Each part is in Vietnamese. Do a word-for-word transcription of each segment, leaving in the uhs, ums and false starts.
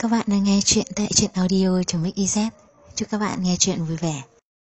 các bạn đang nghe chuyện tại truyện audio.mixyz. Chúc các bạn nghe chuyện vui vẻ.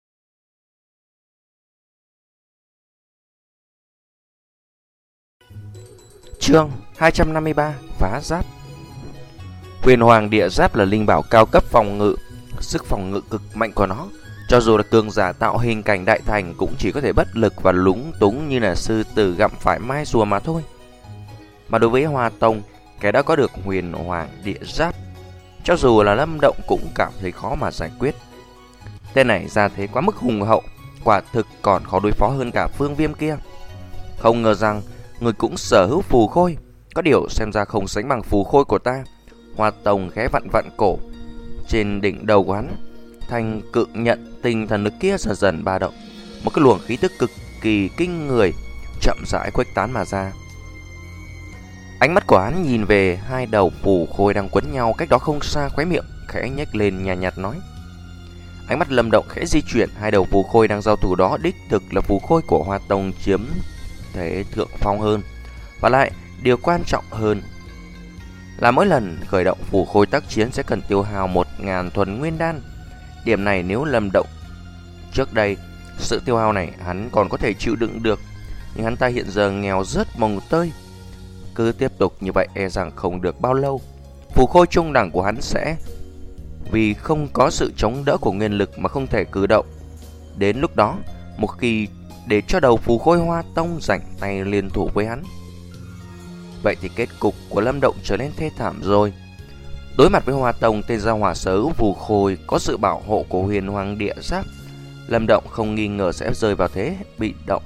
Chương hai trăm năm mươi ba. Phá giáp. Huyền Hoàng Địa Giáp là linh bảo cao cấp phòng ngự. Sức phòng ngự cực mạnh của nó, cho dù là cường giả tạo hình cảnh đại thành cũng chỉ có thể bất lực và lúng túng như là sư tử gặm phải mai rùa mà thôi. Mà đối với Hoa Tông, cái đã có được Huyền Hoàng Địa Giáp, cho dù là Lâm Động cũng cảm thấy khó mà giải quyết. Tên này ra thế quá mức hùng hậu, quả thực còn khó đối phó hơn cả Phương Viêm kia. Không ngờ rằng người cũng sở hữu phù khôi, có điều xem ra không sánh bằng phù khôi của ta. Hoa Tông khẽ vặn vặn cổ. Trên đỉnh đầu của hắn, thanh cự nhận tinh thần lực kia dần dần ba động. Một cái luồng khí tức cực kỳ kinh người chậm rãi khuếch tán mà ra. Ánh mắt của hắn nhìn về hai đầu phù khôi đang quấn nhau cách đó không xa, khóe miệng khẽ nhếch lên nhàn nhạt, nhạt nói. Ánh mắt Lâm Động khẽ di chuyển, hai đầu phù khôi đang giao thủ đó đích thực là phù khôi của Hoa Tông chiếm thế thượng phong hơn. Và lại, điều quan trọng hơn là mỗi lần khởi động phù khôi tác chiến sẽ cần tiêu hao một nghìn thuần nguyên đan. Điểm này nếu Lâm Động trước đây, sự tiêu hao này hắn còn có thể chịu đựng được, nhưng hắn ta hiện giờ nghèo rớt mồng tơi. Cứ tiếp tục như vậy e rằng không được bao lâu, phù khôi trung đẳng của hắn sẽ vì không có sự chống đỡ của nguyên lực mà không thể cử động. Đến lúc đó, một khi để cho đầu phù khôi Hoa Tông rảnh tay liên thủ với hắn, vậy thì kết cục của Lâm Động trở nên thê thảm rồi. Đối mặt với Hoa Tông, tên gia hỏa sở hữu phù khôi có sự bảo hộ của Huyền Hoàng Địa Giáp, Lâm Động không nghi ngờ sẽ rơi vào thế bị động.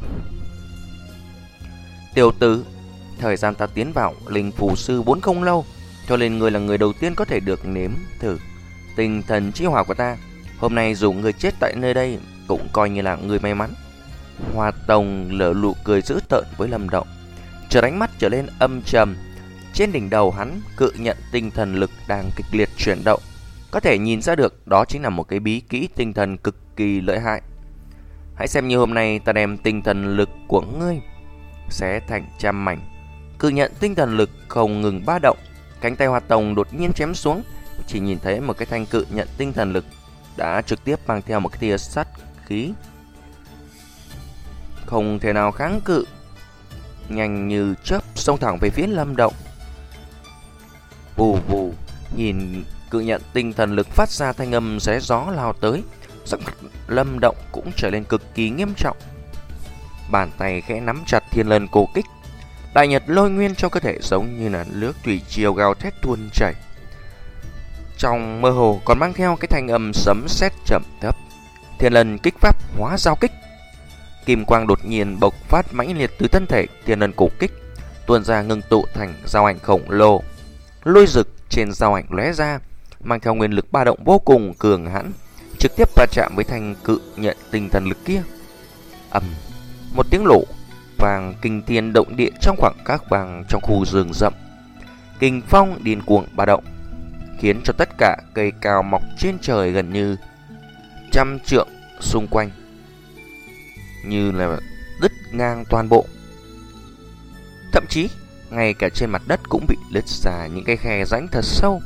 Tiểu tử, thời gian ta tiến vào linh phù sư bốn không lâu, cho nên người là người đầu tiên có thể được nếm thử tinh thần chi hỏa của ta. Hôm nay dù người chết tại nơi đây cũng coi như là người may mắn. Hoa Tông lở lụ cười dữ tợn với Lâm Động, chợt ánh mắt trở lên âm trầm. Trên đỉnh đầu hắn, cự nhận tinh thần lực đang kịch liệt chuyển động. Có thể nhìn ra được đó chính là một cái bí kỹ tinh thần cực kỳ lợi hại. Hãy xem như hôm nay ta đem tinh thần lực của ngươi xé thành trăm mảnh. Cự nhận tinh thần lực không ngừng ba động. Cánh tay Hoa Tông đột nhiên chém xuống, chỉ nhìn thấy một cái thanh cự nhận tinh thần lực đã trực tiếp mang theo một cái tia sắt khí, không thể nào kháng cự, nhanh như chớp xông thẳng về phía Lâm Động. Vù vù, nhìn cự nhận tinh thần lực phát ra thanh âm xé gió lao tới, sắc mặt Lâm Động cũng trở nên cực kỳ nghiêm trọng. Bàn tay khẽ nắm chặt thiên lân cổ kích, đại nhật lôi nguyên trong cơ thể giống như là nước thủy triều gào thét tuôn chảy. Trong mơ hồ còn mang theo cái thanh âm sấm sét trầm thấp. Thiên lân kích pháp hóa giao kích. Kim quang đột nhiên bộc phát mãnh liệt từ thân thể thiên lân cổ kích, tuôn ra ngưng tụ thành dao ảnh khổng lồ. Lôi rực trên dao ảnh lóe ra, mang theo nguyên lực ba động vô cùng cường hãn, trực tiếp va chạm với thanh cự nhận tinh thần lực kia. Ầm, một tiếng nổ vàng kinh thiên động địa trong khoảng các vàng trong khu rừng rậm. Kình phong điên cuồng ba động, khiến cho tất cả cây cao mọc trên trời gần như trăm trượng xung quanh như là đứt ngang toàn bộ. Thậm chí ngay cả trên mặt đất cũng bị lứt ra những cái khe rãnh thật sâu.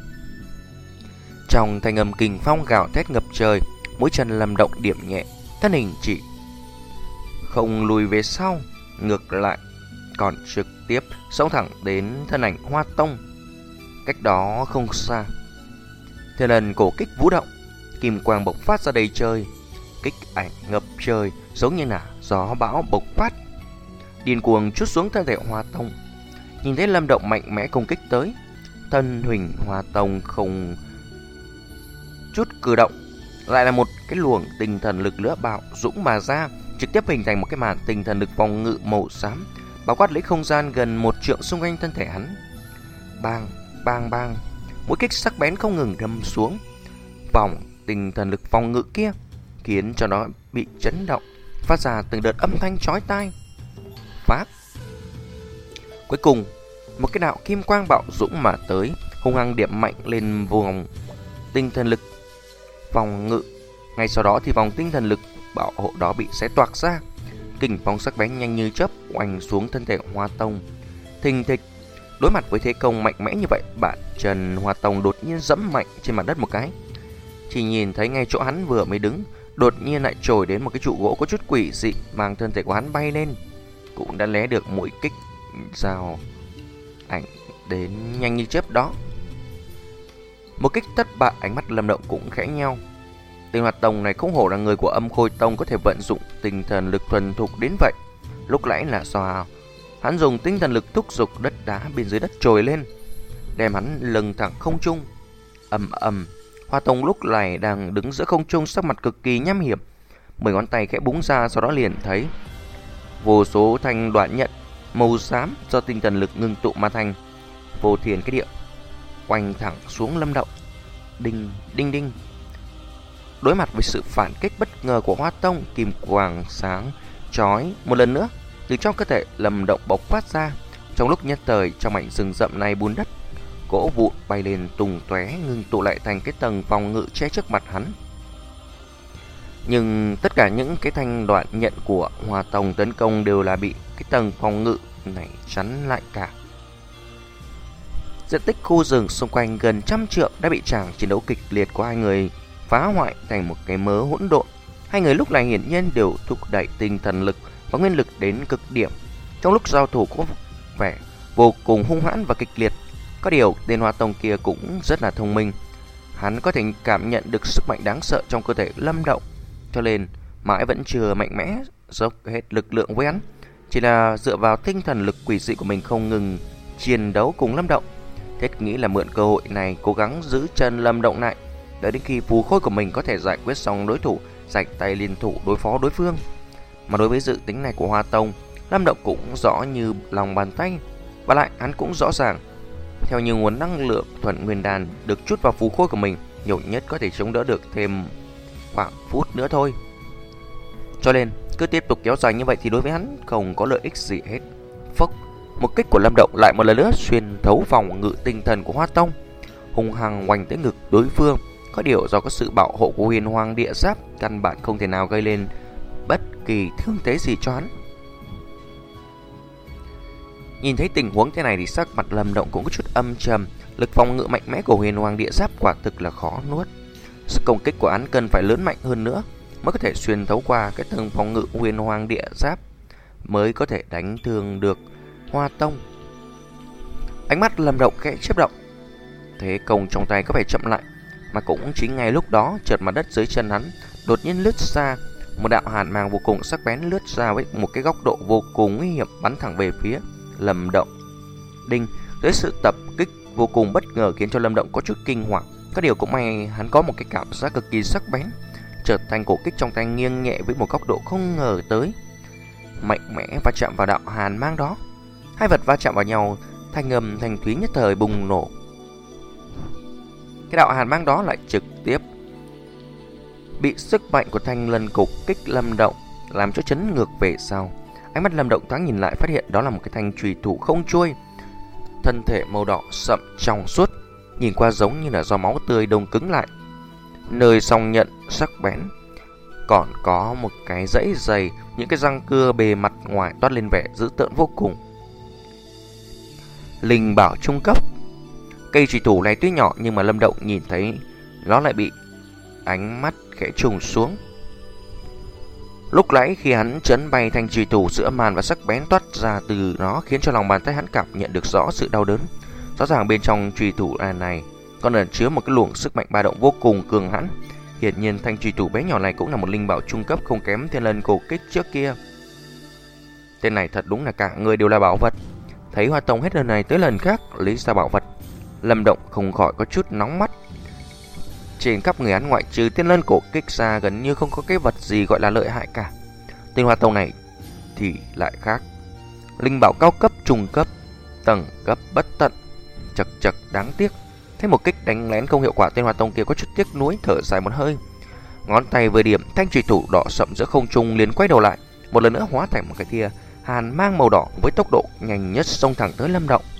Trong thanh âm kình phong gào thét ngập trời, mũi chân Lâm Động điểm nhẹ, thân hình chỉ không lùi về sau, ngược lại còn trực tiếp xông thẳng đến thân ảnh Hoa Tông cách đó không xa. Thiên lần cổ kích vũ động, kim quang bộc phát ra đầy trời, kích ảnh ngập trời giống như là gió bão bộc phát, điên cuồng trút xuống thân thể Hoa Tông. Nhìn thấy Lâm Động mạnh mẽ công kích tới, thân hình Hoa Tông không chút cử động, lại là một cái luồng tinh thần lực lửa bạo dũng mà ra, trực tiếp hình thành một cái màn tinh thần lực phòng ngự màu xám, bao quát lấy không gian gần một trượng xung quanh thân thể hắn. Bang, bang bang, mũi kích sắc bén không ngừng đâm xuống vòng tinh thần lực phòng ngự kia, khiến cho nó bị chấn động, phát ra từng đợt âm thanh chói tai. Phát. Cuối cùng, một cái đạo kim quang bạo dũng mà tới, hung hăng điểm mạnh lên vòng tinh thần lực phòng ngự. Ngay sau đó thì vòng tinh thần lực bảo hộ đó bị xé toạc ra, kình phong sắc bén nhanh như chớp oanh xuống thân thể Hoa Tông. Thình thịch, Đối mặt với thế công mạnh mẽ như vậy, bạn Trần Hoa Tông đột nhiên giẫm mạnh trên mặt đất một cái. Chỉ nhìn thấy ngay chỗ hắn vừa mới đứng, đột nhiên lại trồi đến một cái trụ gỗ có chút quỷ dị, mang thân thể của hắn bay lên, cũng đã né được mũi kích dao ảnh đến nhanh như chớp đó. Một kích thất bại, ánh mắt Lâm Động cũng khẽ nheo. Tên Hoạt Tông này không hổ là người của Âm Khôi Tông, có thể vận dụng tinh thần lực thuần thục đến vậy. Lúc nãy là do hắn dùng tinh thần lực thúc giục đất đá bên dưới đất trồi lên, đem hắn lưng thẳng không trung. Ầm ầm, Hoa Tông lúc này đang đứng giữa không trung, sắc mặt cực kỳ nham hiểm. Mười ngón tay khẽ búng ra, sau đó liền thấy vô số thanh đoạn nhận màu xám do tinh thần lực ngưng tụ mà thành, vô thiền cái địa quanh thẳng xuống Lâm Động. Đinh đinh đinh. Đối mặt với sự phản kích bất ngờ của Hoa Tông, kim quang sáng chói một lần nữa từ trong cơ thể Lâm Động bộc phát ra. Trong lúc nhất thời, trong mảnh rừng rậm này bùn đất, gỗ vụn bay lên tung tóe, ngưng tụ lại thành cái tầng phòng ngự che trước mặt hắn. Nhưng tất cả những cái thanh đoạn nhận của Hoa Tông tấn công đều là bị cái tầng phòng ngự này chắn lại cả. Diện tích khu rừng xung quanh gần trăm trượng đã bị tràng chiến đấu kịch liệt của hai người phá hoại thành một cái mớ hỗn độn. Hai người lúc này hiển nhiên đều thúc đẩy tinh thần lực và nguyên lực đến cực điểm. Trong lúc giao thủ có vẻ vô cùng hung hãn và kịch liệt. Có điều tên Hoa Tông kia cũng rất là thông minh. Hắn có thể cảm nhận được sức mạnh đáng sợ trong cơ thể Lâm Động, cho nên mãi vẫn chưa mạnh mẽ dốc hết lực lượng với hắn, chỉ là dựa vào tinh thần lực quỷ dị của mình không ngừng chiến đấu cùng Lâm Động. Thiết nghĩ là mượn cơ hội này cố gắng giữ chân Lâm Động lại, đợi đến khi phù khôi của mình có thể giải quyết xong đối thủ, rạch tay liên thủ đối phó đối phương. Mà đối với dự tính này của Hoa Tông, Lâm Động cũng rõ như lòng bàn tay. Và lại hắn cũng rõ ràng, theo như nguồn năng lượng thuần nguyên đan được chút vào phù khôi của mình, nhiều nhất có thể chống đỡ được thêm khoảng phút nữa thôi. Cho nên cứ tiếp tục kéo dài như vậy thì đối với hắn không có lợi ích gì hết. Phốc, một kích của Lâm Động lại một lần nữa xuyên thấu phòng ngự tinh thần của Hoa Tông, hung hăng oanh tới ngực đối phương. Có điều do có sự bảo hộ của Huyền Hoàng Địa Giáp, căn bản không thể nào gây lên bất kỳ thương thế gì cho hắn. Nhìn thấy tình huống thế này thì sắc mặt Lâm Động cũng có chút âm trầm. Lực phòng ngự mạnh mẽ của Huyền Hoàng Địa Giáp quả thực là khó nuốt. Sức công kích của hắn cần phải lớn mạnh hơn nữa mới có thể xuyên thấu qua cái tầng phòng ngự Huyền Hoàng Địa Giáp, mới có thể đánh thương được Hoa Tông. Ánh mắt Lâm Động khẽ chớp động, thế công trong tay có vẻ chậm lại. Mà cũng chính ngay lúc đó, chợt mặt đất dưới chân hắn đột nhiên lướt ra một đạo hàn mang vô cùng sắc bén, lướt ra với một cái góc độ vô cùng nguy hiểm, bắn thẳng về phía Lâm Động. Đinh, dưới sự tập kích vô cùng bất ngờ khiến cho Lâm Động có chút kinh hoàng. Có điều cũng may hắn có một cái cảm giác cực kỳ sắc bén. Chợt thanh cổ kích trong tay nghiêng nhẹ với một góc độ không ngờ tới, mạnh mẽ va chạm vào đạo hàn mang đó. Hai vật va chạm vào nhau, thanh âm thanh thúy nhất thời bùng nổ. Cái đạo hàn mang đó lại trực tiếp bị sức mạnh của thanh lân cổ kích Lâm Động làm cho chấn ngược về sau. Ánh mắt Lâm Động thoáng nhìn lại, phát hiện đó là một cái thanh chùy thủ không chuôi, thân thể màu đỏ sậm trong suốt, nhìn qua giống như là do máu tươi đông cứng lại. Nơi song nhận sắc bén còn có một cái dãy dày, những cái răng cưa bề mặt ngoài toát lên vẻ dữ tợn vô cùng. Linh bảo trung cấp. Cây chùy thủ này tuy nhỏ nhưng mà Lâm Động nhìn thấy nó lại bị ánh mắt khẽ trùng xuống. Lúc nãy khi hắn chấn bay thanh chùy thủ, sự âm hàn và sắc bén toát ra từ nó khiến cho lòng bàn tay hắn cảm nhận được rõ sự đau đớn. Rõ ràng bên trong chùy thủ này còn ẩn chứa một cái luồng sức mạnh ba động vô cùng cường hãn. Hiển nhiên thanh chùy thủ bé nhỏ này cũng là một linh bảo trung cấp, không kém thiên lân cổ kích trước kia. Tên này thật đúng là cả người đều là bảo vật. Thấy Hoa Tông hết lần này tới lần khác lấy ra bảo vật, Lâm Động không khỏi có chút nóng mắt. Trên khắp người hắn ngoại trừ thiên lân cổ kích ra, gần như không có cái vật gì gọi là lợi hại cả. Tên Hoa Tông này thì lại khác. Linh bảo cao cấp, trung cấp, tầng cấp bất tận. Chật chật đáng tiếc. Thấy một kích đánh lén không hiệu quả, tên Hoa Tông kia có chút tiếc nuối, thở dài một hơi. Ngón tay vừa điểm, thanh chùy thủ đỏ sậm giữa không trung liền quay đầu lại, một lần nữa hóa thành một cái tia hàn mang màu đỏ với tốc độ nhanh nhất xông thẳng tới Lâm Động.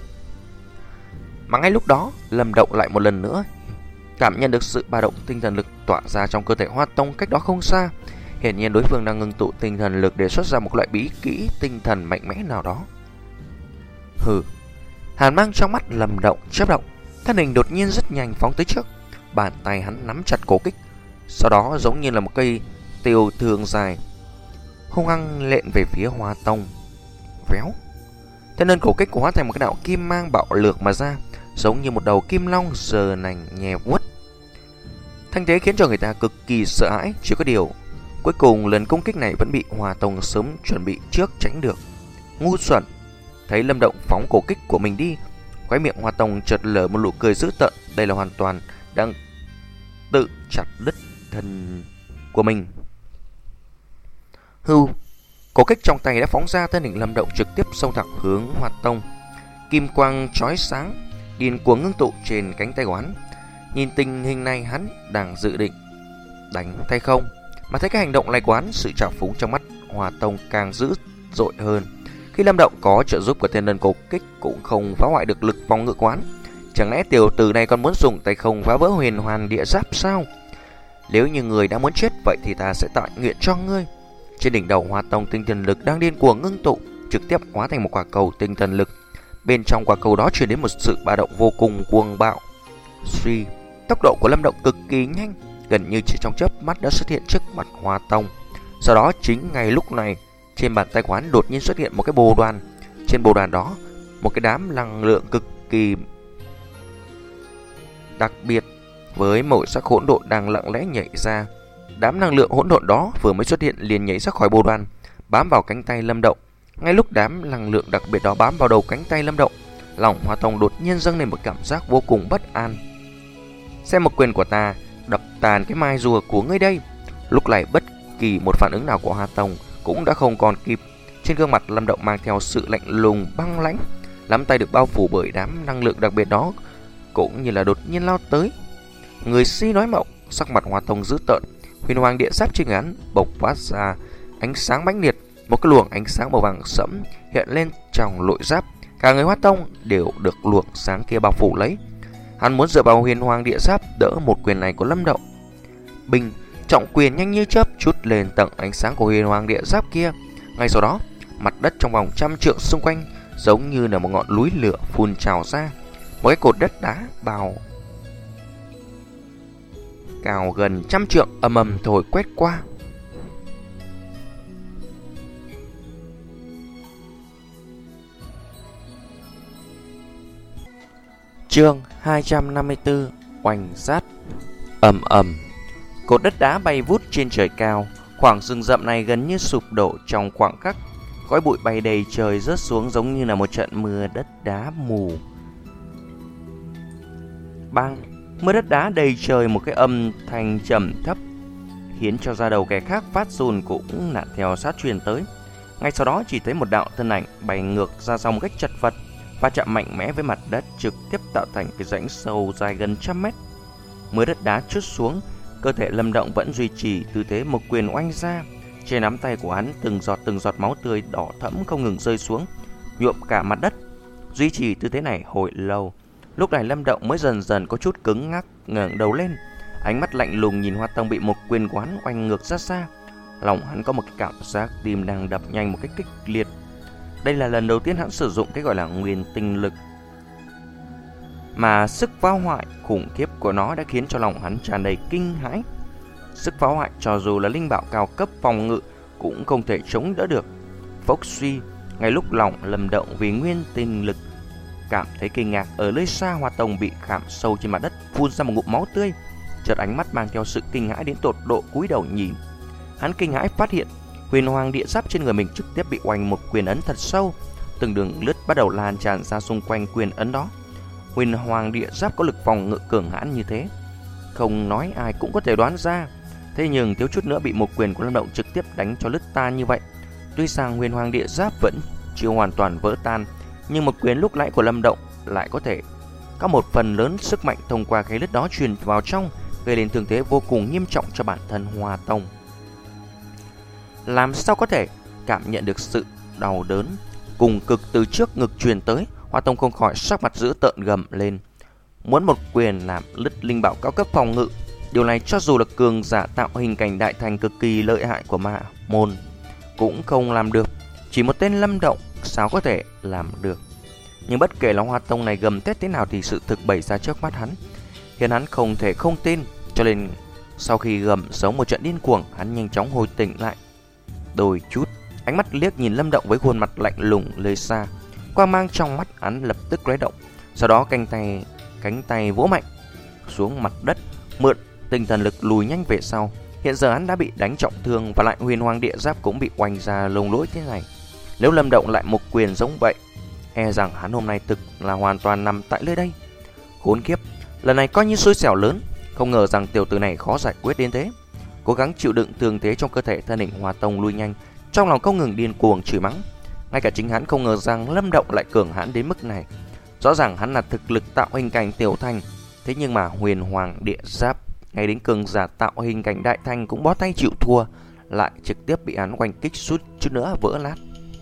Mà ngay lúc đó, Lâm Động lại một lần nữa cảm nhận được sự ba động tinh thần lực tỏa ra trong cơ thể Hoa Tông cách đó không xa. Hiển nhiên đối phương đang ngưng tụ tinh thần lực để xuất ra một loại bí kỹ tinh thần mạnh mẽ nào đó. Hừ, Hàn mang trong mắt Lâm Động chớp động, thân hình đột nhiên rất nhanh phóng tới trước. Bàn tay hắn nắm chặt cổ kích, sau đó giống như là một cây tiêu thương dài hung hăng lện về phía Hoa Tông. Véo, thế nên cổ kích của hóa thành một cái đạo kim mang bạo lược mà ra, giống như một đầu kim long giờ nành nhè vuốt. Thanh thế khiến cho người ta cực kỳ sợ hãi. Chỉ có điều cuối cùng lần công kích này vẫn bị Hoa Tông sớm chuẩn bị trước tránh được. Ngu xuẩn! Thấy Lâm Động phóng cổ kích của mình đi, khóe miệng Hoa Tông chợt lở một nụ cười dữ tợn. Đây là hoàn toàn đang tự chặt đứt thân của mình. Hưu, cổ kích trong tay đã phóng ra, thân hình Lâm Động trực tiếp xông thẳng hướng Hoa Tông. Kim quang chói sáng điên cuồng ngưng tụ trên cánh tay của hắn. Nhìn tình hình này, hắn đang dự định đánh tay không, mà thấy cái hành động này của hắn, sự trào phúng trong mắt Hoa Tông càng dữ dội hơn. Khi Lâm Động có trợ giúp của thiên đơn cổ kích cũng không phá hoại được lực phòng ngự của hắn. Chẳng lẽ tiểu tử này còn muốn dùng tay không phá vỡ huyền hoàn địa giáp sao? Nếu như người đã muốn chết, vậy thì ta sẽ tạo nguyện cho ngươi. Trên đỉnh đầu Hoa Tông, tinh thần lực đang điên cuồng ngưng tụ, trực tiếp hóa thành một quả cầu tinh thần lực. Bên trong quả cầu đó truyền đến một sự ba động vô cùng cuồng bạo. Suy, tốc độ của Lâm Động cực kỳ nhanh, gần như chỉ trong chớp mắt đã xuất hiện trước mặt Hoa Tông. Sau đó chính ngay lúc này, trên bàn tay của hắn đột nhiên xuất hiện một cái bồ đoàn. Trên bồ đoàn đó, một cái đám năng lượng cực kỳ đặc biệt với màu sắc hỗn độn đang lặng lẽ nhảy ra. Đám năng lượng hỗn độn đó vừa mới xuất hiện liền nhảy ra khỏi bồ đoàn, bám vào cánh tay Lâm Động. Ngay lúc đám năng lượng đặc biệt đó bám vào đầu cánh tay Lâm Động, lòng Hoa Tông đột nhiên dâng lên một cảm giác vô cùng bất an. Xem một quyền của ta đập tàn cái mai rùa của ngươi đây. Lúc này bất kỳ một phản ứng nào của Hoa Tông cũng đã không còn kịp. Trên gương mặt Lâm Động mang theo sự lạnh lùng băng lãnh, nắm tay được bao phủ bởi đám năng lượng đặc biệt đó cũng như là đột nhiên lao tới. Người si nói mộng, sắc mặt Hoa Tông dữ tợn, huyền hoàng địa giáp trên hắn bộc phát ra ánh sáng mãnh liệt. Một cái luồng ánh sáng màu vàng sẫm hiện lên trong nội giáp, cả người Hoa Tông đều được luồng sáng kia bao phủ lấy. Hắn muốn dựa vào huyền hoàng địa giáp đỡ một quyền này của Lâm Động. Bình trọng quyền nhanh như chớp chút lên tầng ánh sáng của huyền hoàng địa giáp kia. Ngay sau đó, mặt đất trong vòng trăm trượng xung quanh giống như là một ngọn núi lửa phun trào ra. Một cái cột đất đá bào cao gần trăm trượng ầm ầm thổi quét qua. Chương hai trăm năm mươi tư, oanh sát. Ầm ầm, cột đất đá bay vút trên trời cao. Khoảng rừng rậm này gần như sụp đổ trong khoảng khắc. Khói bụi bay đầy trời rớt xuống giống như là một trận mưa đất đá mù. Bang, mưa đất đá đầy trời, một cái âm thanh trầm thấp khiến cho da đầu kẻ khác phát run cũng nạt theo sát truyền tới. Ngay sau đó chỉ thấy một đạo thân ảnh bay ngược ra sau một cách chật vật, va chạm mạnh mẽ với mặt đất, trực tiếp tạo thành cái rãnh sâu dài gần trăm mét. Mưa đất đá trút xuống, cơ thể Lâm Động vẫn duy trì tư thế một quyền oanh ra. Trên nắm tay của hắn từng giọt từng giọt máu tươi đỏ thẫm không ngừng rơi xuống, nhuộm cả mặt đất. Duy trì tư thế này hồi lâu, lúc này Lâm Động mới dần dần có chút cứng ngắc, ngẩng đầu lên, ánh mắt lạnh lùng nhìn Hoa Tông bị một quyền của hắn oanh ngược ra xa. Lòng hắn có một cái cảm giác tim đang đập nhanh một cách kịch liệt. Đây là lần đầu tiên hắn sử dụng cái gọi là nguyên tinh lực, mà sức phá hoại khủng khiếp của nó đã khiến cho lòng hắn tràn đầy kinh hãi. Sức phá hoại cho dù là linh bảo cao cấp phòng ngự cũng không thể chống đỡ được. Phốc suy, ngay lúc lòng Lâm Động vì nguyên tinh lực cảm thấy kinh ngạc, ở nơi xa Hoa Tông bị khảm sâu trên mặt đất phun ra một ngụm máu tươi. Chợt ánh mắt mang theo sự kinh hãi đến tột độ, cúi đầu nhìn. Hắn kinh hãi phát hiện huyền hoàng địa giáp trên người mình trực tiếp bị oanh một quyền ấn thật sâu. Từng đường lướt bắt đầu lan tràn ra xung quanh quyền ấn đó. Huyền hoàng địa giáp có lực phòng ngự cường hãn như thế, không nói ai cũng có thể đoán ra. Thế nhưng thiếu chút nữa bị một quyền của Lâm Động trực tiếp đánh cho lứt tan như vậy. Tuy rằng huyền hoàng địa giáp vẫn chưa hoàn toàn vỡ tan, nhưng một quyền lúc nãy của Lâm Động lại có thể có một phần lớn sức mạnh thông qua cái lứt đó truyền vào trong, gây lên thương thế vô cùng nghiêm trọng cho bản thân Hoa Tông. Làm sao có thể cảm nhận được sự đau đớn cùng cực từ trước ngực truyền tới, Hoa Tông không khỏi sắc mặt dữ tợn gầm lên, muốn một quyền làm lứt linh bảo cao cấp phòng ngự. Điều này cho dù là cường giả tạo hình cảnh đại thành cực kỳ lợi hại của ma môn cũng không làm được. Chỉ một tên Lâm Động sao có thể làm được. Nhưng bất kể là Hoa Tông này gầm thét thế nào thì sự thực bày ra trước mắt hắn khiến hắn không thể không tin. Cho nên sau khi gầm sống một trận điên cuồng, hắn nhanh chóng hồi tỉnh lại đôi chút, ánh mắt liếc nhìn Lâm Động với khuôn mặt lạnh lùng lơi xa. Quang mang trong mắt hắn lập tức lóe động, sau đó cánh tay cánh tay vỗ mạnh xuống mặt đất, mượn tinh thần lực lùi nhanh về sau. Hiện giờ hắn đã bị đánh trọng thương và lại huyền hoàng địa giáp cũng bị oanh ra lông lỗi thế này. Nếu Lâm Động lại một quyền giống vậy, e rằng hắn hôm nay thực là hoàn toàn nằm tại nơi đây. Khốn kiếp, lần này coi như xui xẻo lớn, không ngờ rằng tiểu tử này khó giải quyết đến thế. Cố gắng chịu đựng thương thế trong cơ thể, thân hình Hoa Tông lui nhanh, trong lòng không ngừng điên cuồng chửi mắng. Ngay cả chính hắn không ngờ rằng Lâm Động lại cường hãn đến mức này. Rõ ràng hắn là thực lực tạo hình cảnh tiểu thành, thế nhưng mà huyền hoàng địa giáp ngay đến cường giả tạo hình cảnh đại thành cũng bó tay chịu thua, lại trực tiếp bị hắn oanh kích suốt chút nữa vỡ nát.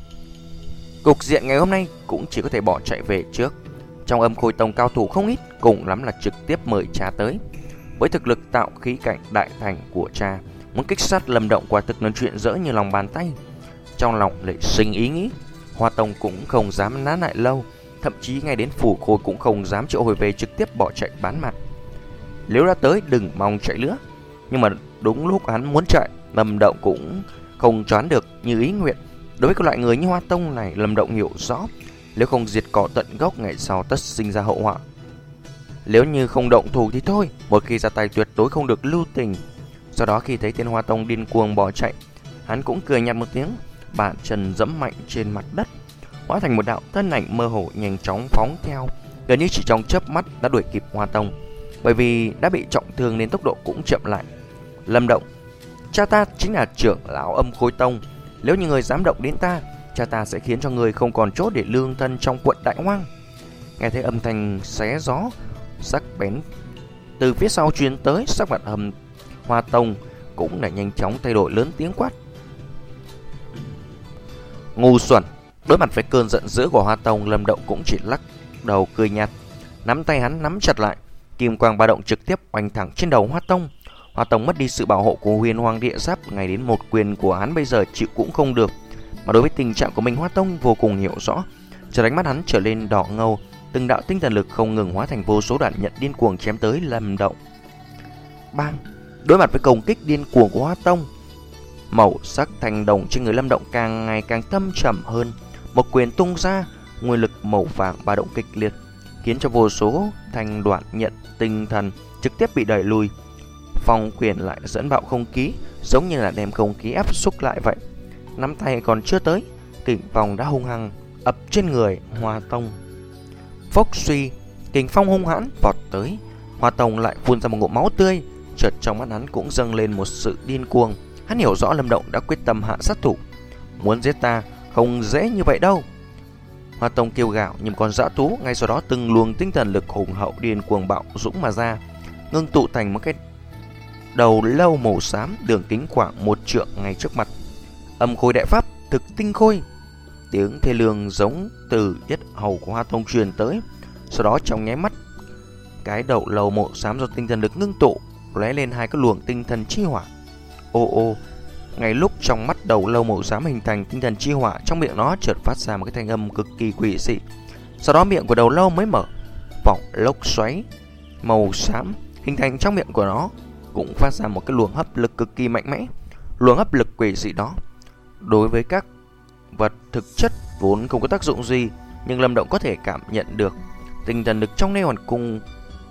Cục diện ngày hôm nay cũng chỉ có thể bỏ chạy về trước. Trong Âm Khôi Tông cao thủ không ít, cùng lắm là trực tiếp mời cha tới. Với thực lực tạo khí cảnh đại thành của cha, muốn kích sát Lâm Động quả thực là chuyện dỡ như lòng bàn tay. Trong lòng lại sinh ý nghĩ, Hoa Tông cũng không dám nán lại lâu, thậm chí ngay đến Phủ Khôi cũng không dám triệu hồi về, trực tiếp bỏ chạy bán mặt. Nếu đã tới đừng mong chạy nữa. Nhưng mà đúng lúc hắn muốn chạy, Lâm Động cũng không choán được như ý nguyện. Đối với cái loại người như Hoa Tông này, Lâm Động hiểu rõ, nếu không diệt cỏ tận gốc, ngày sau tất sinh ra hậu họa. Nếu như không động thủ thì thôi, một khi ra tay tuyệt đối không được lưu tình. Sau đó khi thấy tên Hoa Tông điên cuồng bỏ chạy, hắn cũng cười nhạt một tiếng, bàn chân giẫm mạnh trên mặt đất, hóa thành một đạo thân ảnh mơ hồ nhanh chóng phóng theo, gần như chỉ trong chớp mắt đã đuổi kịp Hoa Tông. Bởi vì đã bị trọng thương nên tốc độ cũng chậm lại. Lâm Động, cha ta chính là trưởng lão Âm Khôi Tông, nếu như người dám động đến ta, cha ta sẽ khiến cho người không còn chỗ để lương thân trong quận Đại Hoang. Nghe thấy âm thanh xé gió sắc bén từ phía sau truyền tới, sắc mặt hầm Hoa Tông cũng đã nhanh chóng thay đổi, lớn tiếng quát: ngu xuẩn! Đối mặt với cơn giận dữ của Hoa Tông, Lâm Động cũng chỉ lắc đầu cười nhạt, nắm tay hắn nắm chặt lại, kim quang ba động trực tiếp oanh thẳng trên đầu Hoa Tông. Hoa Tông mất đi sự bảo hộ của huyền hoàng địa giáp, ngay đến một quyền của hắn bây giờ chịu cũng không được. Mà đối với tình trạng của mình, Hoa Tông vô cùng hiểu rõ. Chờ đánh mắt hắn trở lên đỏ ngầu, từng đạo tinh thần lực không ngừng hóa thành vô số đạn nhận điên cuồng chém tới Lâm Động. Bang! Đối mặt với công kích điên cuồng của Hoa Tông, màu sắc thành đồng trên người Lâm Động càng ngày càng thâm trầm hơn. Một quyền tung ra, nguyên lực màu vàng ba động kịch liệt, khiến cho vô số thanh đoạn nhận tinh thần trực tiếp bị đẩy lùi. Phong quyền lại dẫn bạo không khí, giống như là đem không khí áp xúc lại vậy. Nắm tay còn chưa tới, kình phong đã hung hăng ập trên người Hoa Tông. Phốc suy, kình phong hung hãn vọt tới, Hoa Tông lại phun ra một ngụm máu tươi. Chợt trong mắt hắn cũng dâng lên một sự điên cuồng. Hắn hiểu rõ Lâm Động đã quyết tâm hạ sát thủ, muốn giết ta không dễ như vậy đâu. Hoa Tông kêu gào như một con dã thú. Ngay sau đó từng luồng tinh thần lực hùng hậu điên cuồng bạo dũng mà ra, ngưng tụ thành một cái đầu lâu màu xám, đường kính khoảng một trượng ngay trước mặt. Âm Khôi đại pháp thực tinh khôi. Tiếng thê lương giống từ yết hầu của Hoa Tông truyền tới. Sau đó trong nháy mắt, cái đầu lâu màu xám do tinh thần lực ngưng tụ lóe lên hai cái luồng tinh thần chi hỏa. Ô ô, ngay lúc trong mắt đầu lâu màu xám hình thành tinh thần chi hỏa, trong miệng nó chợt phát ra một cái thanh âm cực kỳ quỷ dị. Sau đó miệng của đầu lâu mới mở, vòng lốc xoáy màu xám hình thành trong miệng của nó cũng phát ra một cái luồng hấp lực cực kỳ mạnh mẽ. Luồng hấp lực quỷ dị đó đối với các vật thực chất vốn không có tác dụng gì, nhưng Lâm Động có thể cảm nhận được tinh thần lực trong nơi hoàn cung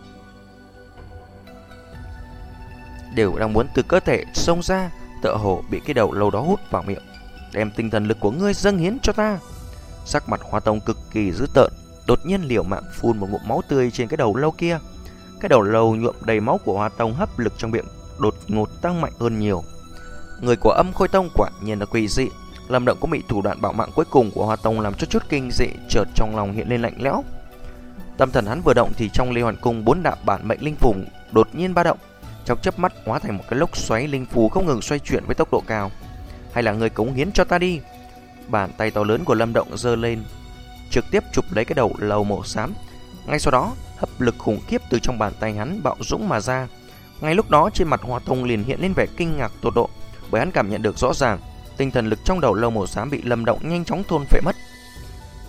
đều đang muốn từ cơ thể xông ra, tựa hồ bị cái đầu lâu đó hút vào miệng. Đem tinh thần lực của ngươi dâng hiến cho ta. Sắc mặt Hoa Tông cực kỳ dữ tợn, đột nhiên liều mạng phun một ngụm máu tươi trên cái đầu lâu kia. Cái đầu lâu nhuộm đầy máu của Hoa Tông hấp lực trong miệng đột ngột tăng mạnh hơn nhiều. Người của Âm Khôi Tông quả nhiên là quỷ dị. Lâm Động cũng bị thủ đoạn bạo mạng cuối cùng của Hoa Tông làm cho chút kinh dị, chợt trong lòng hiện lên lạnh lẽo. Tâm thần hắn vừa động thì trong Lê Hoàn Cung bốn đạo bản mệnh linh phù đột nhiên ba động, trong chớp mắt hóa thành một cái lốc xoáy linh phù không ngừng xoay chuyển với tốc độ cao. Hay là người cống hiến cho ta đi. Bàn tay to lớn của Lâm Động giơ lên, trực tiếp chụp lấy cái đầu lâu màu xám. Ngay sau đó, hấp lực khủng khiếp từ trong bàn tay hắn bạo dũng mà ra. Ngay lúc đó trên mặt Hoa Tông liền hiện lên vẻ kinh ngạc tột độ, bởi hắn cảm nhận được rõ ràng tinh thần lực trong đầu lâu màu xám bị Lâm Động nhanh chóng thôn phệ mất.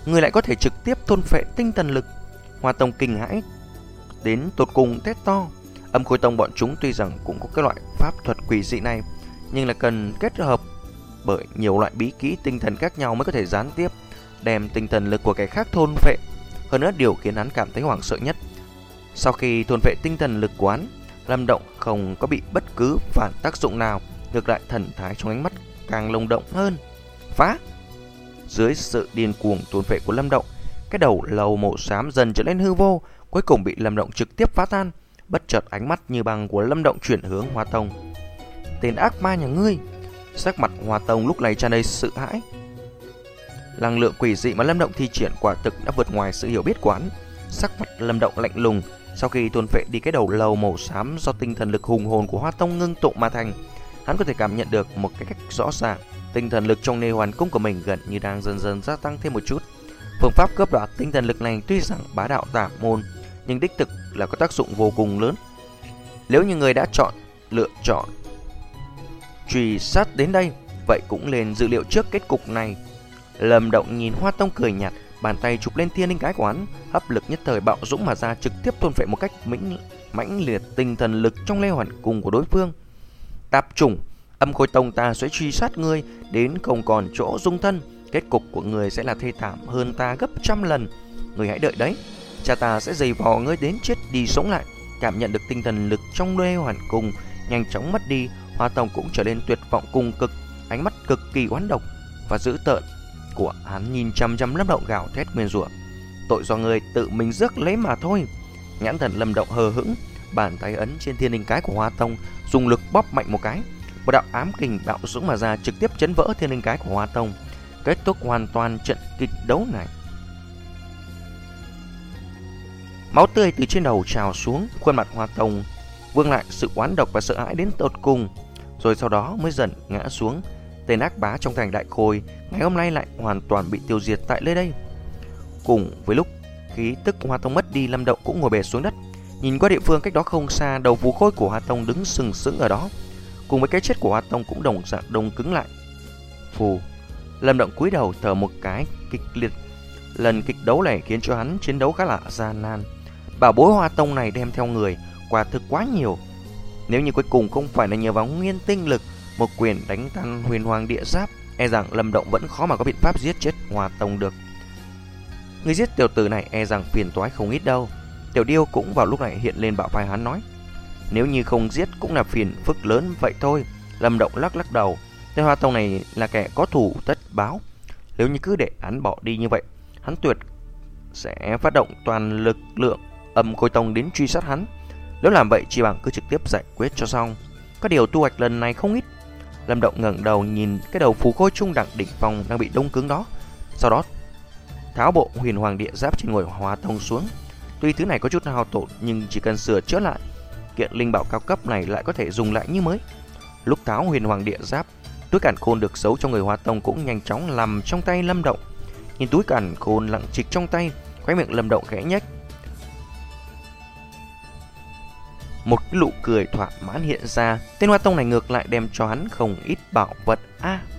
người lại có thể trực tiếp thôn phệ tinh thần lực. Hoa Tông kinh hãi đến tột cùng thét to. Âm Khôi Tông bọn chúng tuy rằng cũng có cái loại pháp thuật quỷ dị này, nhưng là cần kết hợp bởi nhiều loại bí kỹ tinh thần khác nhau mới có thể gián tiếp đem tinh thần lực của kẻ khác thôn phệ. Hơn nữa, điều khiến hắn cảm thấy hoảng sợ nhất, sau khi thôn phệ tinh thần lực của hắn, Lâm Động không có bị bất cứ phản tác dụng nào, ngược lại thần thái trong ánh mắt càng lồng động hơn. Phá! Dưới sự điên cuồng thôn phệ của Lâm Động, cái đầu lâu màu xám dần trở nên hư vô, cuối cùng bị Lâm Động trực tiếp phá tan. Bất chợt ánh mắt như băng của Lâm Động chuyển hướng Hoa Tông. Tên ác ma nhà ngươi! Sắc mặt Hoa Tông lúc này tràn đầy sợ hãi. Năng lượng quỷ dị mà Lâm Động thi triển quả thực đã vượt ngoài sự hiểu biết của hắn. Sắc mặt Lâm Động lạnh lùng. Sau khi thôn phệ đi cái đầu lâu màu xám do tinh thần lực hùng hồn của Hoa Tông ngưng tụ mà thành, hắn có thể cảm nhận được một cái cách rõ ràng, tinh thần lực trong nê hoàn cung của mình gần như đang dần dần gia tăng thêm một chút. Phương pháp cướp đoạt tinh thần lực này tuy rằng bá đạo tả môn, nhưng đích thực là có tác dụng vô cùng lớn. Nếu như người đã chọn lựa chọn truy sát đến đây, vậy cũng lên dự liệu trước kết cục này. Lâm Động nhìn Hoa Tông cười nhạt, bàn tay chụp lên thiên linh cái của hắn, hấp lực nhất thời bạo dũng mà ra, trực tiếp thôn phệ một cách mãnh mãnh liệt tinh thần lực trong lê hoàn cung của đối phương. Tạp chủng, Âm Khôi Tông ta sẽ truy sát ngươi đến không còn chỗ dung thân, kết cục của ngươi sẽ là thê thảm hơn ta gấp trăm lần. Ngươi hãy đợi đấy, cha ta sẽ giày vò ngươi đến chết đi sống lại. Cảm nhận được tinh thần lực trong lê hoàn cung nhanh chóng mất đi, Hoa Tông cũng trở nên tuyệt vọng cùng cực, ánh mắt cực kỳ oán độc và dữ tợn của hắn nhìn chăm chăm Lâm Động gào thét nguyên rủa. Tội do người tự mình rước lấy mà thôi. Nhãn thần Lâm Động hờ hững, bàn tay ấn trên thiên linh cái của Hoa Tông, dùng lực bóp mạnh một cái, một đạo ám kình bạo dũng mà ra, trực tiếp chấn vỡ thiên linh cái của Hoa Tông, kết thúc hoàn toàn trận kịch đấu này. Máu tươi từ trên đầu trào xuống, khuôn mặt Hoa Tông vương lại sự oán độc và sợ hãi đến tột cùng, rồi sau đó mới dần ngã xuống. Tên ác bá trong thành Đại Khôi ngày hôm nay lại hoàn toàn bị tiêu diệt tại nơi đây. Cùng với lúc khí tức Hoa Tông mất đi, Lâm Động cũng ngồi bệt xuống đất, nhìn qua địa phương cách đó không xa, đầu phù khôi của Hoa Tông đứng sừng sững ở đó, cùng với cái chết của Hoa Tông cũng đồng dạng đông cứng lại. Phù, Lâm Động cúi đầu thở một cái kịch liệt. Lần kịch đấu này khiến cho hắn chiến đấu khá là gian nan. Bảo bối Hoa Tông này đem theo người quả thực quá nhiều. Nếu như cuối cùng không phải là nhờ vào nguyên tinh lực, một quyền đánh tan huyền hoàng địa giáp, e rằng Lâm Động vẫn khó mà có biện pháp giết chết Hoa Tông được. Người giết tiểu tử này e rằng phiền toái không ít đâu. Tiểu Điêu cũng vào lúc này hiện lên bạo vai hắn nói, nếu như không giết cũng là phiền phức lớn vậy thôi. Lâm Động lắc lắc đầu, tên Hoa Tông này là kẻ có thù tất báo. Nếu như cứ để hắn bỏ đi như vậy, hắn tuyệt sẽ phát động toàn lực lượng Âm Khôi Tông đến truy sát hắn. Nếu làm vậy chỉ bằng cứ trực tiếp giải quyết cho xong. Có điều thu hoạch lần này không ít. Lâm Động ngẩng đầu nhìn cái đầu phù khôi trung đẳng đỉnh phong đang bị đông cứng đó, sau đó tháo bộ huyền hoàng địa giáp trên người Hoa Tông xuống. Tuy thứ này có chút hao tổn, nhưng chỉ cần sửa chữa lại, kiện linh bảo cao cấp này lại có thể dùng lại như mới. Lúc tháo huyền hoàng địa giáp, túi càn khôn được giấu trong người Hoa Tông cũng nhanh chóng nằm trong tay Lâm Động. Nhìn túi càn khôn lặng trịch trong tay, khóe miệng Lâm Động khẽ nhếch, một cái nụ cười thỏa mãn hiện ra. Tên Hoa Tông này ngược lại đem cho hắn không ít bảo vật a. À,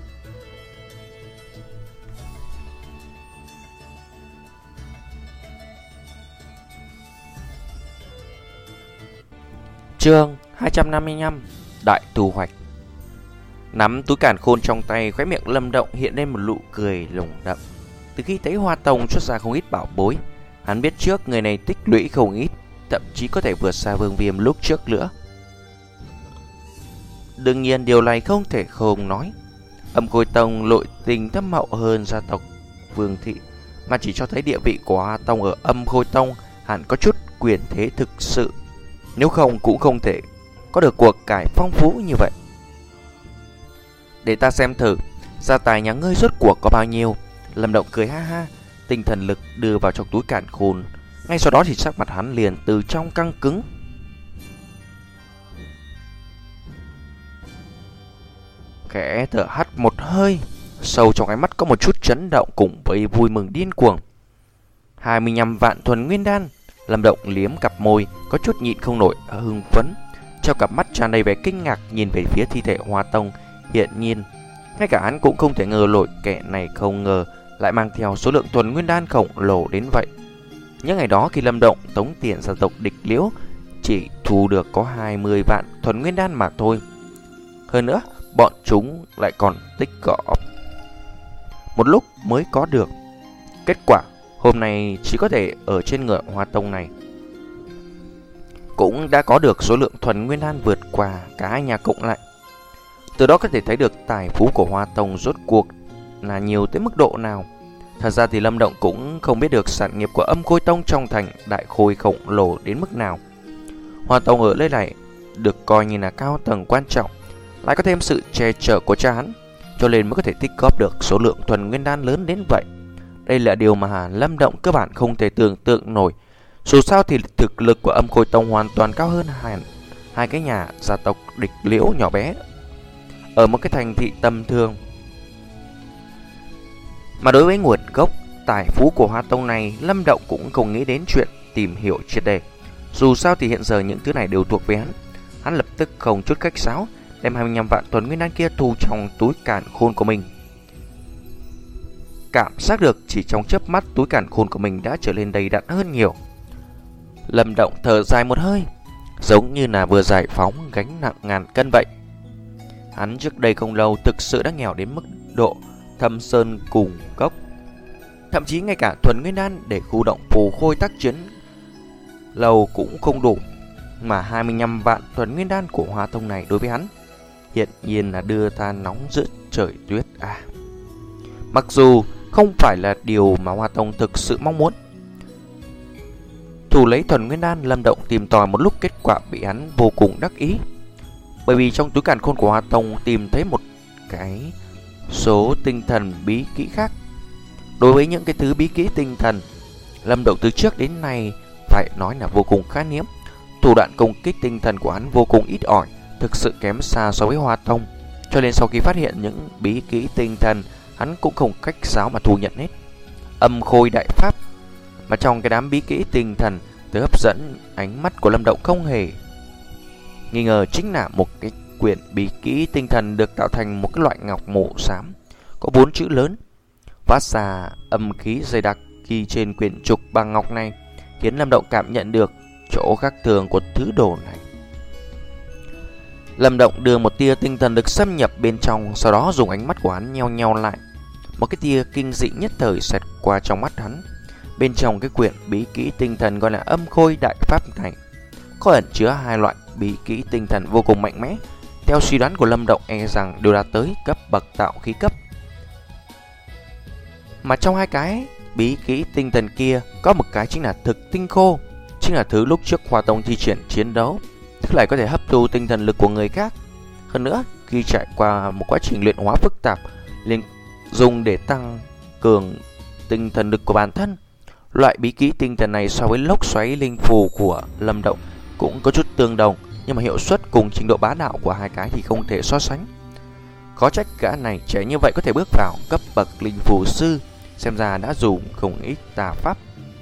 chương hai trăm năm mươi lăm, đại thu hoạch. Nắm túi càn khôn trong tay, khóe miệng Lâm Động hiện lên một nụ cười lồng đậm. Từ khi thấy Hoa Tông xuất ra không ít bảo bối, hắn biết trước người này tích lũy không ít, thậm chí có thể vượt xa Vương Viêm lúc trước nữa. Đương nhiên điều này không thể không nói, Âm Khôi Tông nội tình thâm hậu hơn gia tộc Vương Thị, mà chỉ cho thấy địa vị của Hoa Tông ở Âm Khôi Tông hẳn có chút quyền thế thực sự, nếu không cũng không thể có được cuộc cải phong phú như vậy. Để ta xem thử gia tài nhà ngươi rốt cuộc có bao nhiêu. Lâm Động cười ha ha, tinh thần lực đưa vào trong túi càn khôn. Ngay sau đó thì sắc mặt hắn liền từ trong căng cứng. Khẽ thở hắt một hơi, sâu trong ánh mắt có một chút chấn động cùng với vui mừng điên cuồng. hai mươi lăm vạn thuần nguyên đan. Lâm Động liếm cặp môi, có chút nhịn không nổi hưng phấn, trong cặp mắt tràn đầy vẻ kinh ngạc nhìn về phía thi thể Hoa Tông. Hiện nhiên ngay cả hắn cũng không thể ngờ nổi kẻ này không ngờ lại mang theo số lượng thuần nguyên đan khổng lồ đến vậy. Những ngày đó khi Lâm Động tống tiền gia tộc Địch Liễu chỉ thu được có hai mươi vạn thuần nguyên đan mà thôi. Hơn nữa, bọn chúng lại còn tích góp một lúc mới có được. Kết quả, hôm nay chỉ có thể ở trên ngựa Hoa Tông này cũng đã có được số lượng thuần nguyên đan vượt qua cả hai nhà cộng lại. Từ đó có thể thấy được tài phú của Hoa Tông rốt cuộc là nhiều tới mức độ nào. Thật ra thì Lâm Động cũng không biết được sản nghiệp của Âm Khôi Tông trong thành Đại Khôi khổng lồ đến mức nào. Hoa Tông ở nơi này được coi như là cao tầng quan trọng, lại có thêm sự che chở của cha hắn, cho nên mới có thể tích góp được số lượng thuần nguyên đan lớn đến vậy. Đây là điều mà Lâm Động cơ bản không thể tưởng tượng nổi. Dù sao thì thực lực của Âm Khôi Tông hoàn toàn cao hơn hẳn hai cái nhà gia tộc Địch Liễu nhỏ bé ở một cái thành thị tầm thường. Mà đối với nguồn gốc tài phú của Hoa Tông này, Lâm Động cũng không nghĩ đến chuyện tìm hiểu triệt đề. Dù sao thì hiện giờ những thứ này đều thuộc về hắn. Hắn lập tức không chút khách sáo đem hai mươi lăm vạn thuần nguyên đan kia thu trong túi càn khôn của mình. Cảm giác được chỉ trong chớp mắt túi càn khôn của mình đã trở nên đầy đặn hơn nhiều. Lâm Động thở dài một hơi, giống như là vừa giải phóng gánh nặng ngàn cân vậy. Hắn trước đây không lâu thực sự đã nghèo đến mức độ thâm sơn cùng cốc, thậm chí ngay cả thuần nguyên đan để khu động phù khôi tác chiến lâu cũng không đủ. Mà hai mươi lăm vạn thuần nguyên đan của Hoa Tông này đối với hắn hiện nhiên là đưa ta nóng giữa trời tuyết à. Mặc dù không phải là điều mà Hoa Tông thực sự mong muốn. Thủ lấy thuần nguyên đan, Lâm Động tìm tòi một lúc, kết quả bị hắn vô cùng đắc ý. Bởi vì trong túi càn khôn của Hoa Tông tìm thấy một cái số tinh thần bí kỹ khác. Đối với những cái thứ bí kỹ tinh thần, Lâm Động từ trước đến nay phải nói là vô cùng khan hiếm. Thủ đoạn công kích tinh thần của hắn vô cùng ít ỏi, thực sự kém xa so với Hoa Tông. Cho nên sau khi phát hiện những bí kỹ tinh thần, hắn cũng không cách sáo mà thu nhận hết. Âm Khôi Đại Pháp, mà trong cái đám bí kỹ tinh thần, thứ hấp dẫn ánh mắt của Lâm Động không hề nghi ngờ chính là một cái quyển bí kỹ tinh thần được tạo thành một cái loại ngọc màu xám, có bốn chữ lớn phát ra âm khí dày đặc ghi trên quyển trục bằng ngọc này, khiến Lâm Động cảm nhận được chỗ khác thường của thứ đồ này. Lâm Động đưa một tia tinh thần được xâm nhập bên trong, sau đó dùng ánh mắt của hắn nheo nheo lại. Một cái tia kinh dị nhất thời xẹt qua trong mắt hắn. Bên trong cái quyển bí kỹ tinh thần gọi là Âm Khôi Đại Pháp này có ẩn chứa hai loại bí kỹ tinh thần vô cùng mạnh mẽ. Theo suy đoán của Lâm Động, e rằng đều đạt tới cấp bậc tạo khí cấp. Mà trong hai cái bí kỹ tinh thần kia có một cái chính là thực tinh khô, chính là thứ lúc trước Hoa Tông thi triển chiến đấu, thứ này có thể hấp thu tinh thần lực của người khác. Hơn nữa, khi trải qua một quá trình luyện hóa phức tạp, liền dùng để tăng cường tinh thần lực của bản thân. Loại bí kỹ tinh thần này so với lốc xoáy linh phù của Lâm Động cũng có chút tương đồng, nhưng mà hiệu suất cùng trình độ bá đạo của hai cái thì không thể so sánh. Khó trách gã này trẻ như vậy có thể bước vào cấp bậc linh phù sư, xem ra đã dùng không ít tà pháp.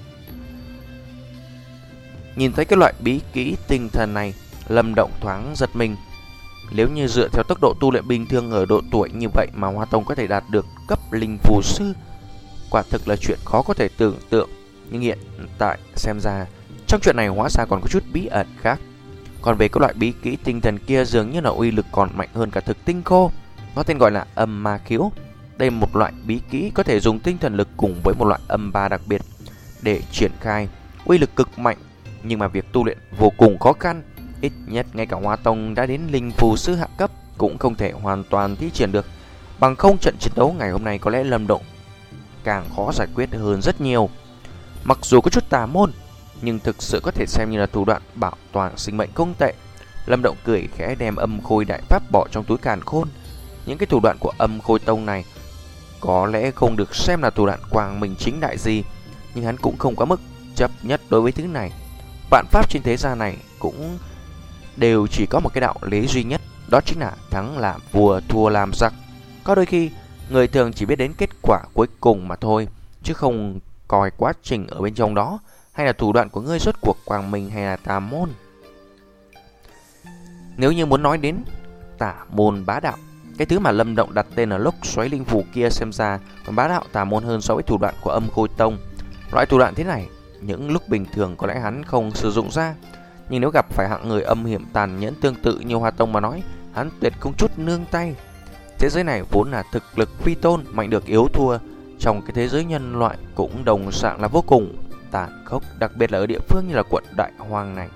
Nhìn thấy cái loại bí kỹ tinh thần này, Lâm Động thoáng giật mình. Nếu như dựa theo tốc độ tu luyện bình thường ở độ tuổi như vậy mà Hoa Tông có thể đạt được cấp linh phù sư, quả thực là chuyện khó có thể tưởng tượng. Nhưng hiện tại xem ra trong chuyện này hóa ra còn có chút bí ẩn khác. Còn về cái loại bí kỹ tinh thần kia, dường như là uy lực còn mạnh hơn cả thực tinh khô. Nó tên gọi là Âm Ma Khiếu. Đây là một loại bí kỹ có thể dùng tinh thần lực cùng với một loại âm ba đặc biệt để triển khai, uy lực cực mạnh, nhưng mà việc tu luyện vô cùng khó khăn. Ít nhất ngay cả Hoa Tông đã đến linh phù sư hạ cấp cũng không thể hoàn toàn thi triển được. Bằng không, trận chiến đấu ngày hôm nay có lẽ Lâm Động càng khó giải quyết hơn rất nhiều. Mặc dù có chút tà môn, nhưng thực sự có thể xem như là thủ đoạn bảo toàn sinh mệnh không tệ. Lâm Động cười khẽ đem Âm Khôi Đại Pháp bỏ trong túi càn khôn. Những cái thủ đoạn của Âm Khôi Tông này có lẽ không được xem là thủ đoạn quang minh chính đại gì, nhưng hắn cũng không quá mức chấp nhất đối với thứ này. Vạn pháp trên thế gian này cũng đều chỉ có một cái đạo lý duy nhất, đó chính là thắng làm vua, thua làm giặc. Có đôi khi người thường chỉ biết đến kết quả cuối cùng mà thôi, chứ không coi quá trình ở bên trong đó, hay là thủ đoạn của ngươi rốt cuộc quang minh hay là tà môn. Nếu như muốn nói đến tà môn bá đạo, Cái thứ mà Lâm Động đặt tên là lốc xoáy linh phù kia xem ra còn bá đạo tà môn hơn so với thủ đoạn của Âm Khôi Tông. Loại thủ đoạn thế này, những lúc bình thường có lẽ hắn không sử dụng ra, nhưng nếu gặp phải hạng người âm hiểm tàn nhẫn tương tự như Hoa Tông mà nói, hắn tuyệt không chút nương tay. Thế giới này vốn là thực lực phi tôn, mạnh được yếu thua, trong cái thế giới nhân loại cũng đồng dạng là vô cùng tàn khốc, đặc biệt là ở địa phương như là quận Đại Hoang này.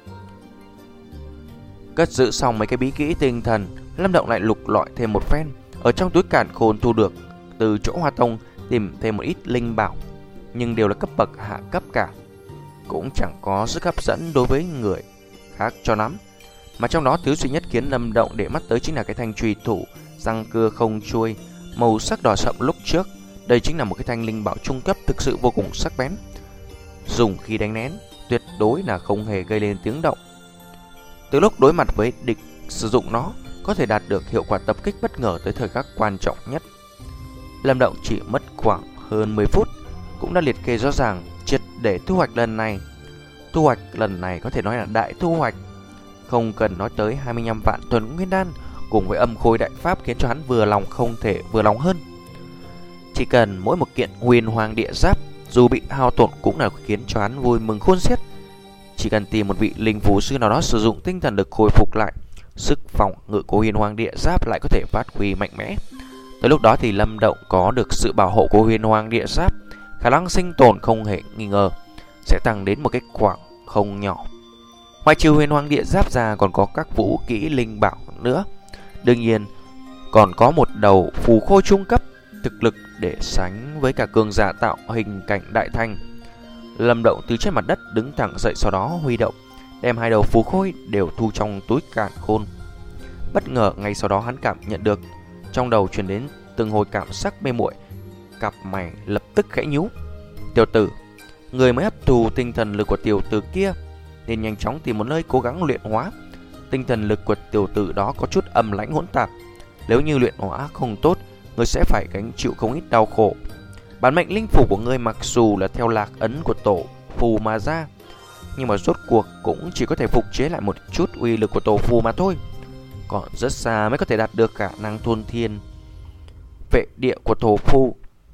Cất giữ xong mấy cái bí kỹ tinh thần, Lâm Động lại lục lọi thêm một phen, ở trong túi càn khôn thu được từ chỗ Hoa Tông tìm thêm một ít linh bảo, nhưng đều là cấp bậc hạ cấp cả, cũng chẳng có sức hấp dẫn đối với người khác cho lắm. Mà trong đó thứ duy nhất khiến Lâm Động để mắt tới chính là cái thanh chùy thủ răng cưa không chuôi, màu sắc đỏ sậm lúc trước. Đây chính là một cái thanh linh bảo trung cấp thực sự vô cùng sắc bén, dùng khi đánh nén tuyệt đối là không hề gây lên tiếng động. Từ lúc đối mặt với địch, sử dụng nó có thể đạt được hiệu quả tập kích bất ngờ tới thời khắc quan trọng nhất. Lâm Động chỉ mất khoảng hơn mười phút cũng đã liệt kê rõ ràng triệt để thu hoạch lần này. Thu hoạch lần này có thể nói là đại thu hoạch. Không cần nói tới hai mươi lăm vạn tuần nguyên đan cùng với âm khôi đại pháp khiến cho hắn vừa lòng không thể vừa lòng hơn. Chỉ cần mỗi một kiện huyền hoàng địa giáp dù bị hao tổn cũng là khiến cho hắn vui mừng khôn xiết. Chỉ cần tìm một vị linh phú sư nào đó sử dụng tinh thần lực hồi phục lại, sức phòng ngự của huyền hoàng địa giáp lại có thể phát huy mạnh mẽ. Tới lúc đó thì Lâm Động có được sự bảo hộ của huyền hoàng địa giáp, khả năng sinh tồn không hề nghi ngờ sẽ tăng đến một cái khoảng không nhỏ. Ngoài trừ huyền hoàng địa giáp ra còn có các vũ kỹ linh bảo nữa. Đương nhiên còn có một đầu phù khôi trung cấp, thực lực để sánh với cả cường giả tạo hình cảnh đại thành. Lâm Động từ trên mặt đất đứng thẳng dậy, sau đó huy động đem hai đầu phù khôi đều thu trong túi càn khôn. Bất ngờ ngay sau đó hắn cảm nhận được trong đầu truyền đến từng hồi cảm giác mê muội, cặp mày lập tức khẽ nhíu. Tiểu tử, người mới hấp thu tinh thần lực của tiểu tử kia nên nhanh chóng tìm một nơi cố gắng luyện hóa. Tinh thần lực của tiểu tử đó có chút âm lãnh hỗn tạp, nếu như luyện hóa không tốt, người sẽ phải gánh chịu không ít đau khổ. Bản mệnh linh phù của ngươi mặc dù là theo lạc ấn của tổ phù mà ra, nhưng mà rốt cuộc cũng chỉ có thể phục chế lại một chút uy lực của tổ phù mà thôi. Còn rất xa mới có thể đạt được khả năng thôn thiên vệ địa của tổ phù.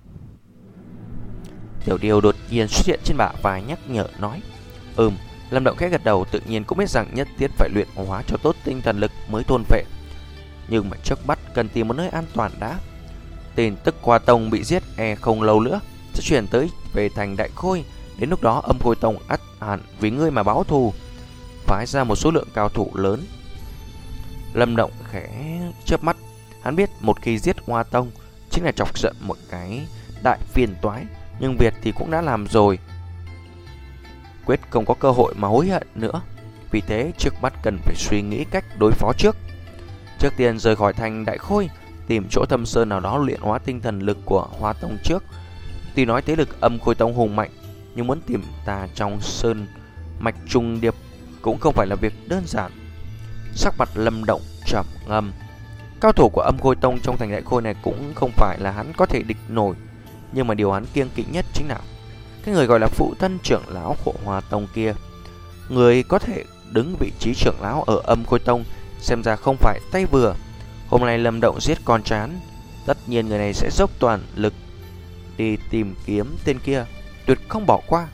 Tiểu Điều đột nhiên xuất hiện trên bả vai nhắc nhở nói. Ừm, Lâm Động khẽ gật đầu, tự nhiên cũng biết rằng nhất thiết phải luyện hóa cho tốt tinh thần lực mới thôn vệ. Nhưng mà trước mắt cần tìm một nơi an toàn đã. Tin tức Hoa Tông bị giết e không lâu nữa sẽ chuyển tới về thành Đại Khôi. Đến lúc đó Âm Khôi Tông ắt hẳn vì ngươi mà báo thù, phái ra một số lượng cao thủ lớn. Lâm Động khẽ chớp mắt, hắn biết một khi giết Hoa Tông chính là chọc giận một cái đại phiền toái, nhưng việc thì cũng đã làm rồi, quyết không có cơ hội mà hối hận nữa. Vì thế trước mắt cần phải suy nghĩ cách đối phó trước. Trước tiên rời khỏi thành Đại Khôi, tìm chỗ thâm sơn nào đó luyện hóa tinh thần lực của Hoa Tông trước. Tuy nói thế lực Âm Khôi Tông hùng mạnh, nhưng muốn tìm ta trong sơn mạch trùng điệp cũng không phải là việc đơn giản. Sắc mặt Lâm Động trầm ngâm. Cao thủ của Âm Khôi Tông trong thành Đại Khôi này cũng không phải là hắn có thể địch nổi, nhưng mà điều hắn kiêng kỵ nhất chính là cái người gọi là phụ thân trưởng lão của Hoa Tông kia. Người có thể đứng vị trí trưởng lão ở Âm Khôi Tông xem ra không phải tay vừa. Hôm nay Lâm Động giết con chán, tất nhiên người này sẽ dốc toàn lực đi tìm kiếm tên kia, tuyệt không bỏ qua.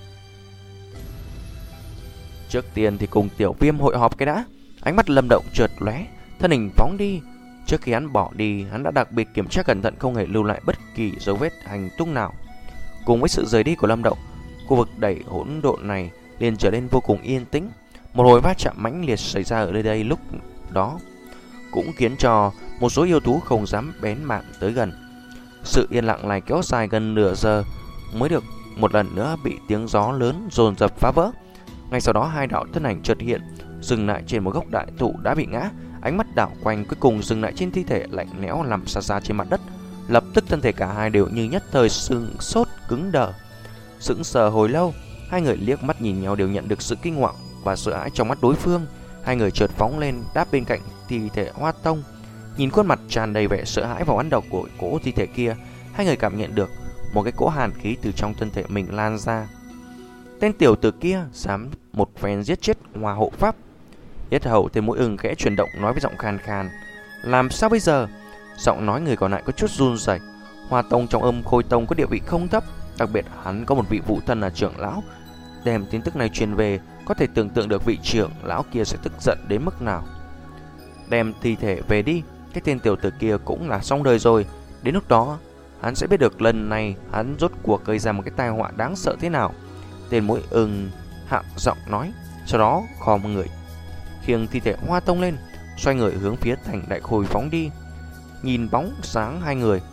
Trước tiên thì cùng Tiểu Viêm hội họp cái đã. Ánh mắt Lâm Động chợt lóe, thân hình phóng đi. Trước khi hắn bỏ đi, hắn đã đặc biệt kiểm tra cẩn thận, không hề lưu lại bất kỳ dấu vết hành tung nào. Cùng với sự rời đi của Lâm Động, khu vực đầy hỗn độn này liền trở nên vô cùng yên tĩnh. Một hồi va chạm mãnh liệt xảy ra ở nơi đây lúc đó cũng khiến cho một số yêu thú không dám bén mảng tới gần. Sự yên lặng này kéo dài gần nửa giờ mới được một lần nữa bị tiếng gió lớn dồn dập phá vỡ. Ngay sau đó hai đạo thân ảnh chợt hiện, dừng lại trên một gốc đại thụ đã bị ngã. Ánh mắt đảo quanh cuối cùng dừng lại trên thi thể lạnh lẽo nằm xa xa trên mặt đất. Lập tức thân thể cả hai đều như nhất thời sưng sốt cứng đờ. Sững sờ hồi lâu, hai người liếc mắt nhìn nhau đều nhận được sự kinh hoàng và sợ hãi trong mắt đối phương. Hai người chợt phóng lên đáp bên cạnh thi thể Hoa Tông. Nhìn khuôn mặt tràn đầy vẻ sợ hãi và oán độc của cỗ thi thể kia, hai người cảm nhận được một cái cỗ hàn khí từ trong thân thể mình lan ra. Tên tiểu tử kia dám một phen giết chết Hoa hộ pháp. Yết hầu tên mũi ưng khẽ chuyển động nói với giọng khàn khàn. Làm sao bây giờ? Giọng nói người còn lại có chút run rẩy. Hoa tông trong Âm Khôi tông có địa vị không thấp, đặc biệt hắn có một vị phụ thân là trưởng lão. Đem tin tức này truyền về, có thể tưởng tượng được vị trưởng lão kia sẽ tức giận đến mức nào. Đem thi thể về đi, cái tên tiểu tử kia cũng là xong đời rồi. Đến lúc đó hắn sẽ biết được lần này hắn rốt cuộc gây ra một cái tai họa đáng sợ thế nào. Tên mũi ưng hạ giọng nói, sau đó khom người khiêng thi thể Hoa tông lên, xoay người hướng phía thành Đại Khôi phóng đi. Nhìn bóng sáng hai người,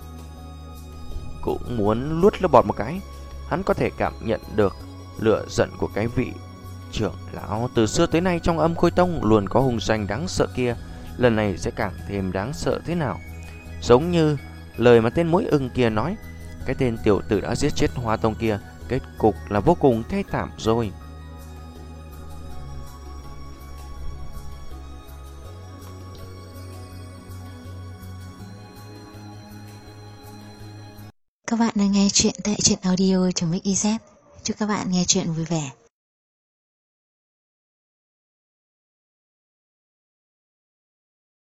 cũng muốn luốt lớp bọt một cái. Hắn có thể cảm nhận được lửa giận của cái vị trưởng lão từ xưa tới nay trong Âm Khôi tông luôn có hung danh đáng sợ kia, lần này sẽ càng thêm đáng sợ thế nào. Giống như lời mà tên mũi ưng kia nói, cái tên tiểu tử đã giết chết Hoa tông kia, kết cục là vô cùng thê thảm rồi. Các bạn đang nghe chuyện tại truyện audio.mixyz. Chúc các bạn nghe chuyện vui vẻ.